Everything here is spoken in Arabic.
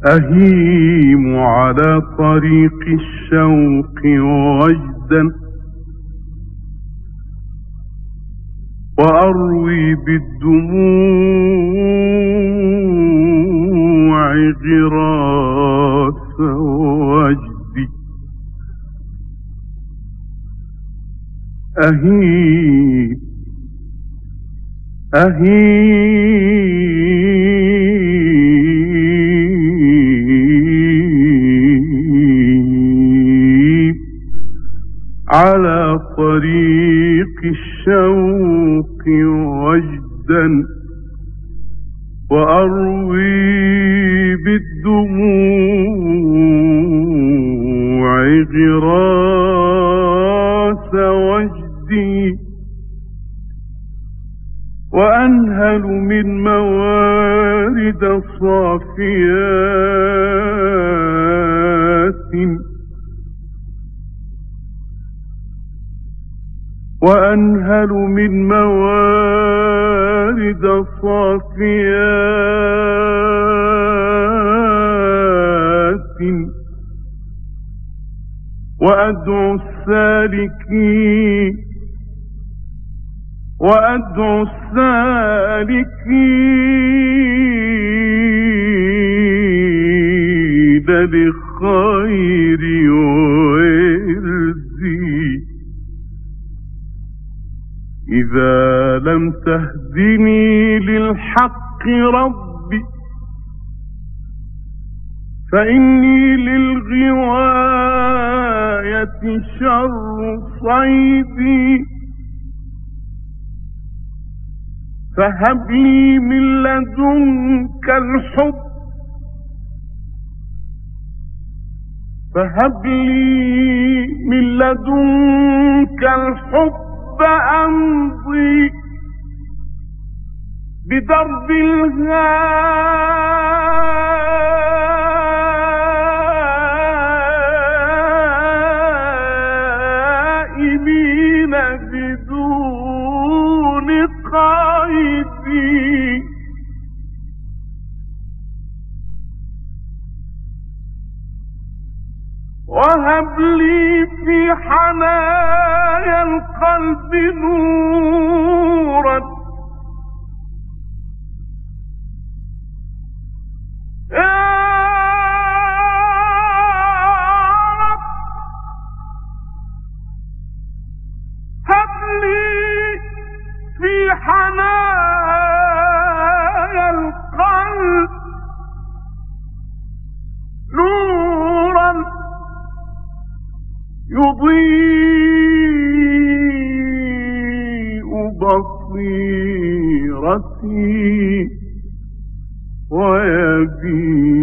أهيم على طريق الشوق وجدا، وأروي بالدموع غراس وجدي. أهيم على طريق الشوق وجدا، وأروي بالدموع غراس وجدي، وأنهل من موارد صافيات، وأنهل من موارد صافيات، وأدعو السالكين للخير ويرزي. إذا لم تهدني للحق ربي، فإني للغواية شر صيدي. فهب لي من لدنك الحب، فهب لي من لدنك الحب، أمضي بدرب الهائمين بدون قيد. وهب لي في حنايا القلب نورا، يا رب هب لي في حنايا القلب نورا يضيء بصيرتي ويبين